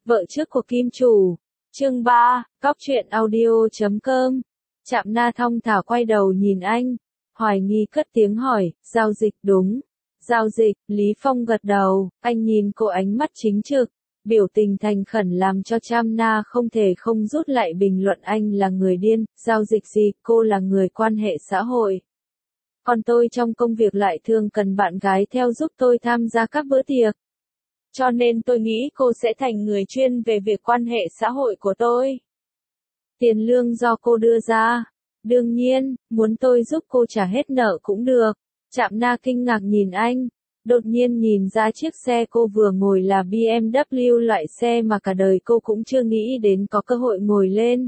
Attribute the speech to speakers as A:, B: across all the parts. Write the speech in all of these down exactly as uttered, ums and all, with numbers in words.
A: Vợ trước của kim chủ. Chương ba, cóc truyện audio chấm com. Trạm Na thong thả quay đầu nhìn anh, hoài nghi cất tiếng hỏi, giao dịch đúng. Giao dịch, Lý Phong gật đầu, anh nhìn cô ánh mắt chính trực, biểu tình thành khẩn làm cho Trạm Na không thể không rút lại bình luận anh là người điên, giao dịch gì, cô là người quan hệ xã hội. Còn tôi trong công việc lại thường cần bạn gái theo giúp tôi tham gia các bữa tiệc. Cho nên tôi nghĩ cô sẽ thành người chuyên về việc quan hệ xã hội của tôi. Tiền lương do cô đưa ra. Đương nhiên, muốn tôi giúp cô trả hết nợ cũng được. Trạm Na kinh ngạc nhìn anh. Đột nhiên nhìn ra chiếc xe cô vừa ngồi là bê em vê loại xe mà cả đời cô cũng chưa nghĩ đến có cơ hội ngồi lên.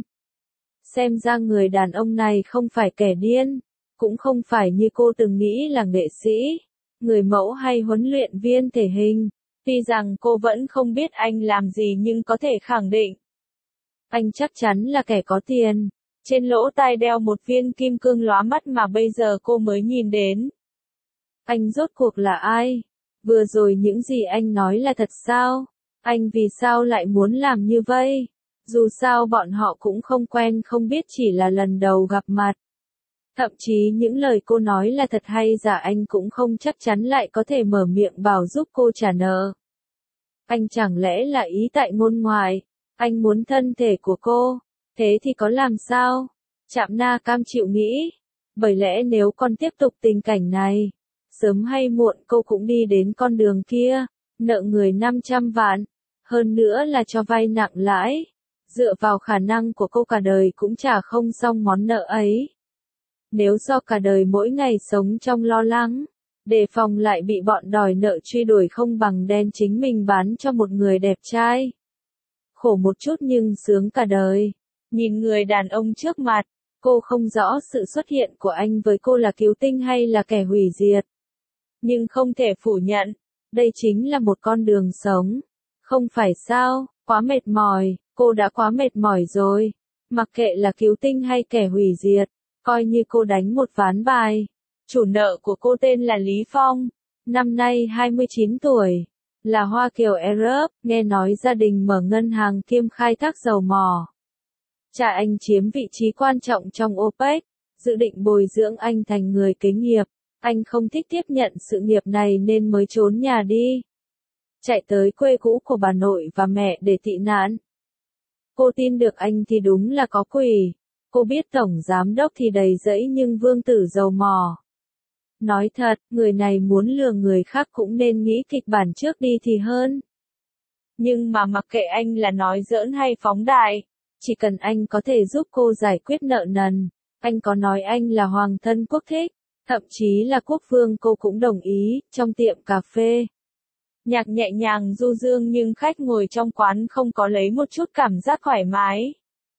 A: Xem ra người đàn ông này không phải kẻ điên. Cũng không phải như cô từng nghĩ là nghệ sĩ, người mẫu hay huấn luyện viên thể hình. Tuy rằng cô vẫn không biết anh làm gì nhưng có thể khẳng định. Anh chắc chắn là kẻ có tiền. Trên lỗ tai đeo một viên kim cương lóa mắt mà bây giờ cô mới nhìn đến. Anh rốt cuộc là ai? Vừa rồi những gì anh nói là thật sao? Anh vì sao lại muốn làm như vậy? Dù sao bọn họ cũng không quen không biết chỉ là lần đầu gặp mặt. Thậm chí những lời cô nói là thật hay giả anh cũng không chắc chắn lại có thể mở miệng bảo giúp cô trả nợ. Anh chẳng lẽ là ý tại ngôn ngoại, anh muốn thân thể của cô, thế thì có làm sao? Trạm Na cam chịu nghĩ, bởi lẽ nếu con tiếp tục tình cảnh này, sớm hay muộn cô cũng đi đến con đường kia, nợ người năm trăm vạn, hơn nữa là cho vay nặng lãi, dựa vào khả năng của cô cả đời cũng trả không xong món nợ ấy. Nếu do cả đời mỗi ngày sống trong lo lắng, đề phòng lại bị bọn đòi nợ truy đuổi không bằng đen chính mình bán cho một người đẹp trai. Khổ một chút nhưng sướng cả đời. Nhìn người đàn ông trước mặt, cô không rõ sự xuất hiện của anh với cô là cứu tinh hay là kẻ hủy diệt. Nhưng không thể phủ nhận, đây chính là một con đường sống. Không phải sao, quá mệt mỏi, cô đã quá mệt mỏi rồi. Mặc kệ là cứu tinh hay kẻ hủy diệt. Coi như cô đánh một ván bài. Chủ nợ của cô tên là Lý Phong, năm nay hai mươi chín tuổi, là Hoa Kiều Arab, nghe nói gia đình mở ngân hàng kiêm khai thác dầu mỏ. Cha anh chiếm vị trí quan trọng trong ô pếch, dự định bồi dưỡng anh thành người kế nghiệp. Anh không thích tiếp nhận sự nghiệp này nên mới trốn nhà đi. Chạy tới quê cũ của bà nội và mẹ để tị nạn. Cô tin được anh thì đúng là có quỷ. Cô biết tổng giám đốc thì đầy rẫy nhưng vương tử dầu mỏ. Nói thật, người này muốn lừa người khác cũng nên nghĩ kịch bản trước đi thì hơn. Nhưng mà mặc kệ anh là nói giỡn hay phóng đại, chỉ cần anh có thể giúp cô giải quyết nợ nần, anh có nói anh là hoàng thân quốc thích, thậm chí là quốc vương cô cũng đồng ý, trong tiệm cà phê. Nhạc nhẹ nhàng du dương nhưng khách ngồi trong quán không có lấy một chút cảm giác thoải mái.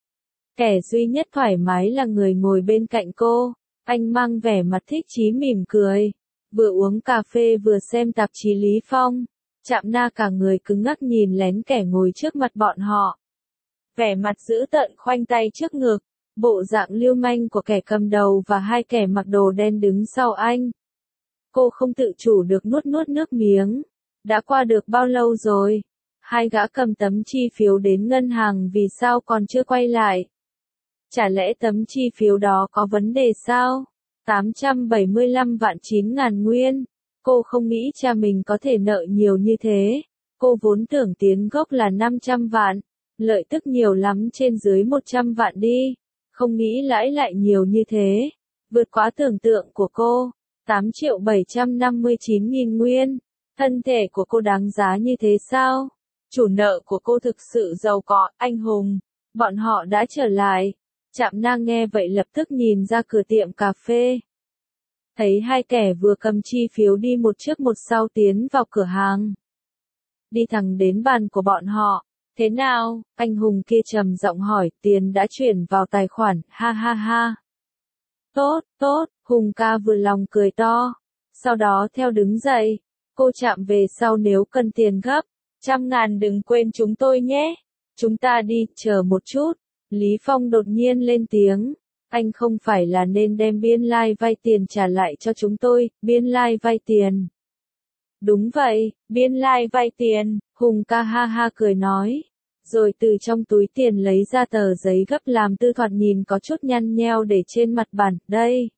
A: Kẻ duy nhất thoải mái là người ngồi bên cạnh cô, anh mang vẻ mặt thích chí mỉm cười, vừa uống cà phê vừa xem tạp chí Lý Phong, Trạm Na cả người cứng ngắc nhìn lén kẻ ngồi trước mặt bọn họ. Vẻ mặt dữ tợn khoanh tay trước ngực, bộ dạng lưu manh của kẻ cầm đầu và hai kẻ mặc đồ đen đứng sau anh. Cô không tự chủ được nuốt nuốt nước miếng, đã qua được bao lâu rồi? Hai gã cầm tấm chi phiếu đến ngân hàng vì sao còn chưa quay lại? Chả lẽ tấm chi phiếu đó có vấn đề sao? tám trăm bảy mươi lăm vạn chín ngàn nguyên. Cô không nghĩ cha mình có thể nợ nhiều như thế. Cô vốn tưởng tiền gốc là năm trăm vạn. Lợi tức nhiều lắm trên dưới một trăm vạn đi. Không nghĩ lãi lại nhiều như thế. Vượt quá tưởng tượng của cô. tám triệu bảy trăm năm mươi chín nghìn nguyên. Thân thể của cô đáng giá như thế sao? Chủ nợ của cô thực sự giàu có, anh hùng. Bọn họ đã trở lại. Trạm Na nghe vậy lập tức nhìn ra cửa tiệm cà phê. Thấy hai kẻ vừa cầm chi phiếu đi một trước một sau tiến vào cửa hàng. Đi thẳng đến bàn của bọn họ. Thế nào? Anh hùng kia trầm giọng hỏi, tiền đã chuyển vào tài khoản, ha ha ha. Tốt, tốt, Hùng ca vừa lòng cười to. Sau đó theo đứng dậy. Cô Trạm về sau nếu cần tiền gấp. Trăm ngàn đừng quên chúng tôi nhé. Chúng ta đi, chờ một chút. Lý Phong đột nhiên lên tiếng, anh không phải là nên đem biên lai vay tiền trả lại cho chúng tôi, biên lai vay tiền. Đúng vậy, biên lai vay tiền, Hùng ca ha ha cười nói, rồi từ trong túi tiền lấy ra tờ giấy gấp làm tư thoạt nhìn có chút nhăn nheo để trên mặt bàn, đây.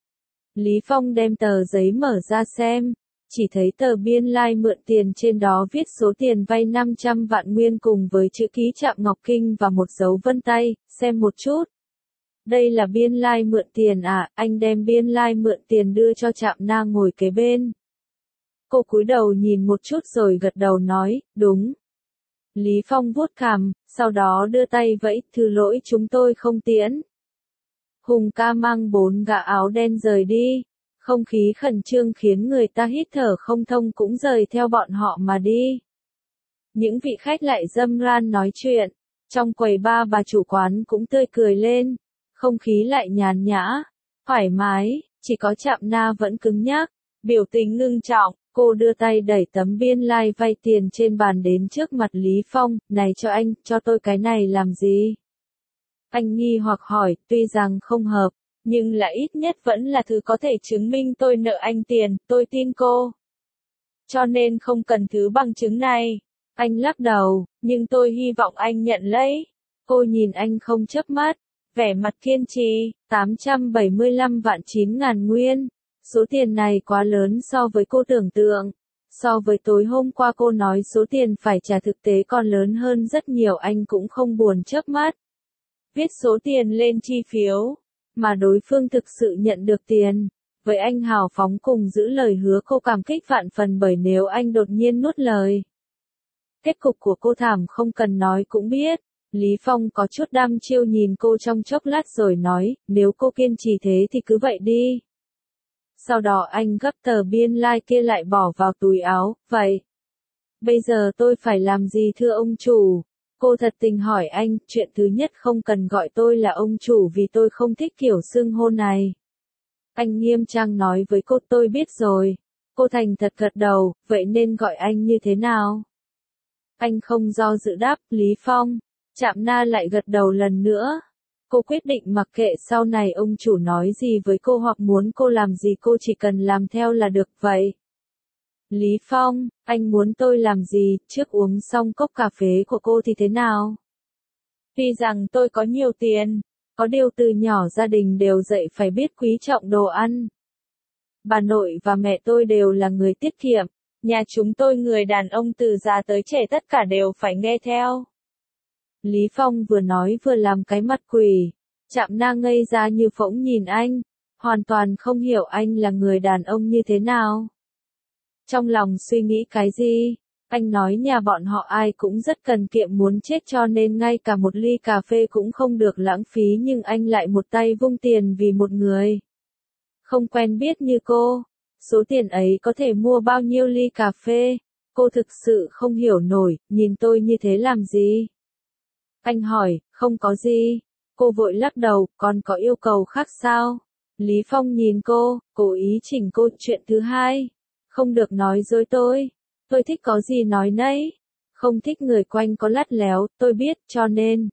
A: Lý Phong đem tờ giấy mở ra xem, chỉ thấy tờ biên lai like mượn tiền trên đó viết số tiền vay năm trăm vạn nguyên cùng với chữ ký Trạm Ngọc Kinh và một dấu vân tay, xem một chút. Đây là biên lai like mượn tiền à, anh đem biên lai like mượn tiền đưa cho Trạm Na ngồi kế bên. Cô cúi đầu nhìn một chút rồi gật đầu nói, đúng. Lý Phong vuốt cằm, sau đó đưa tay vẫy, thứ lỗi chúng tôi không tiễn. Hùng ca mang bốn gã áo đen rời đi, không khí khẩn trương khiến người ta hít thở không thông cũng rời theo bọn họ mà đi. Những vị khách lại râm ran nói chuyện, trong quầy ba bà chủ quán cũng tươi cười lên, không khí lại nhàn nhã, thoải mái, chỉ có Trạm Na vẫn cứng nhắc, biểu tình ngưng trọng. Cô đưa tay đẩy tấm biên lai like vay tiền trên bàn đến trước mặt Lý Phong, này cho anh, cho tôi cái này làm gì? Anh nghi hoặc hỏi, tuy rằng không hợp, nhưng là ít nhất vẫn là thứ có thể chứng minh tôi nợ anh tiền, tôi tin cô. Cho nên không cần thứ bằng chứng này. Anh lắc đầu, nhưng tôi hy vọng anh nhận lấy. Cô nhìn anh không chớp mắt, vẻ mặt kiên trì, tám trăm bảy mươi lăm vạn chín ngàn nguyên. Số tiền này quá lớn so với cô tưởng tượng. So với tối hôm qua cô nói số tiền phải trả thực tế còn lớn hơn rất nhiều, anh cũng không buồn chớp mắt. Viết số tiền lên chi phiếu, mà đối phương thực sự nhận được tiền. Với anh hào phóng cùng giữ lời hứa, cô cảm kích vạn phần, bởi nếu anh đột nhiên nuốt lời. Kết cục của cô thảm không cần nói cũng biết. Lý Phong có chút đăm chiêu nhìn cô trong chốc lát rồi nói, nếu cô kiên trì thế thì cứ vậy đi. Sau đó anh gấp tờ biên lai like kia lại bỏ vào túi áo, vậy. Bây giờ tôi phải làm gì thưa ông chủ? Cô thật tình hỏi anh, chuyện thứ nhất không cần gọi tôi là ông chủ vì tôi không thích kiểu xưng hô này. Anh nghiêm trang nói với cô, tôi biết rồi. Cô thành thật gật đầu, vậy nên gọi anh như thế nào? Anh không do dự đáp, Lý Phong. Trạm Na lại gật đầu lần nữa. Cô quyết định mặc kệ sau này ông chủ nói gì với cô hoặc muốn cô làm gì, cô chỉ cần làm theo là được vậy. Lý Phong, anh muốn tôi làm gì, trước uống xong cốc cà phê của cô thì thế nào? Tuy rằng tôi có nhiều tiền, có điều từ nhỏ gia đình đều dạy phải biết quý trọng đồ ăn. Bà nội và mẹ tôi đều là người tiết kiệm, nhà chúng tôi người đàn ông từ già tới trẻ tất cả đều phải nghe theo. Lý Phong vừa nói vừa làm cái mặt quỷ, Trạm Na ngây ra như phỗng nhìn anh, hoàn toàn không hiểu anh là người đàn ông như thế nào. Trong lòng suy nghĩ cái gì? Anh nói nhà bọn họ ai cũng rất cần kiệm muốn chết, cho nên ngay cả một ly cà phê cũng không được lãng phí, nhưng anh lại một tay vung tiền vì một người không quen biết như cô. Số tiền ấy có thể mua bao nhiêu ly cà phê? Cô thực sự không hiểu nổi, nhìn tôi như thế làm gì? Anh hỏi, không có gì. Cô vội lắc đầu, còn có yêu cầu khác sao? Lý Phong nhìn cô, cố ý chỉnh cô, chuyện thứ hai. Không được nói dối tôi. Tôi thích có gì nói nấy. Không thích người quanh có lắt léo, tôi biết, cho nên.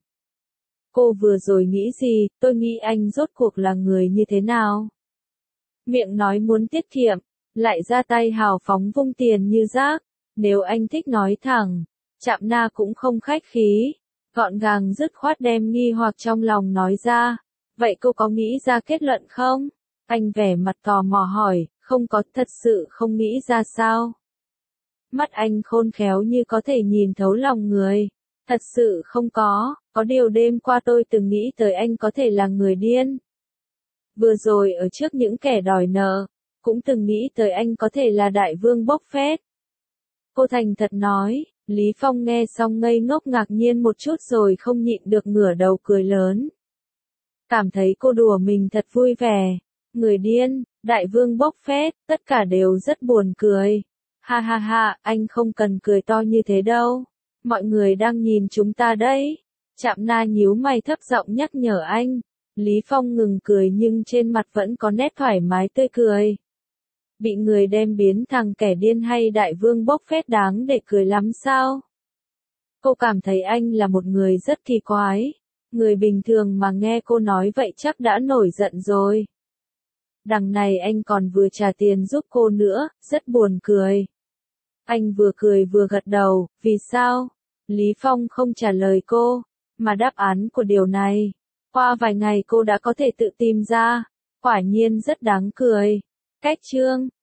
A: Cô vừa rồi nghĩ gì, tôi nghĩ anh rốt cuộc là người như thế nào? Miệng nói muốn tiết kiệm, lại ra tay hào phóng vung tiền như rác. Nếu anh thích nói thẳng, Trạm Na cũng không khách khí. Gọn gàng dứt khoát đem nghi hoặc trong lòng nói ra. Vậy cô có nghĩ ra kết luận không? Anh vẻ mặt tò mò hỏi, không có, thật sự không nghĩ ra sao? Mắt anh khôn khéo như có thể nhìn thấu lòng người. Thật sự không có, có điều đêm qua tôi từng nghĩ tới anh có thể là người điên. Vừa rồi ở trước những kẻ đòi nợ, cũng từng nghĩ tới anh có thể là đại vương bốc phét. Cô thành thật nói. Lý Phong nghe xong ngây ngốc ngạc nhiên một chút rồi không nhịn được ngửa đầu cười lớn. Cảm thấy cô đùa mình thật vui vẻ. Người điên, đại vương bốc phét, tất cả đều rất buồn cười. Ha ha ha, anh không cần cười to như thế đâu. Mọi người đang nhìn chúng ta đấy. Trạm Na nhíu mày thấp giọng nhắc nhở anh. Lý Phong ngừng cười nhưng trên mặt vẫn có nét thoải mái tươi cười. Bị người đem biến thành kẻ điên hay đại vương bốc phét đáng để cười lắm sao? Cô cảm thấy anh là một người rất kỳ quái. Người bình thường mà nghe cô nói vậy chắc đã nổi giận rồi. Đằng này anh còn vừa trả tiền giúp cô nữa, rất buồn cười. Anh vừa cười vừa gật đầu, vì sao? Lý Phong không trả lời cô, mà đáp án của điều này, qua vài ngày cô đã có thể tự tìm ra, quả nhiên rất đáng cười. Cách chương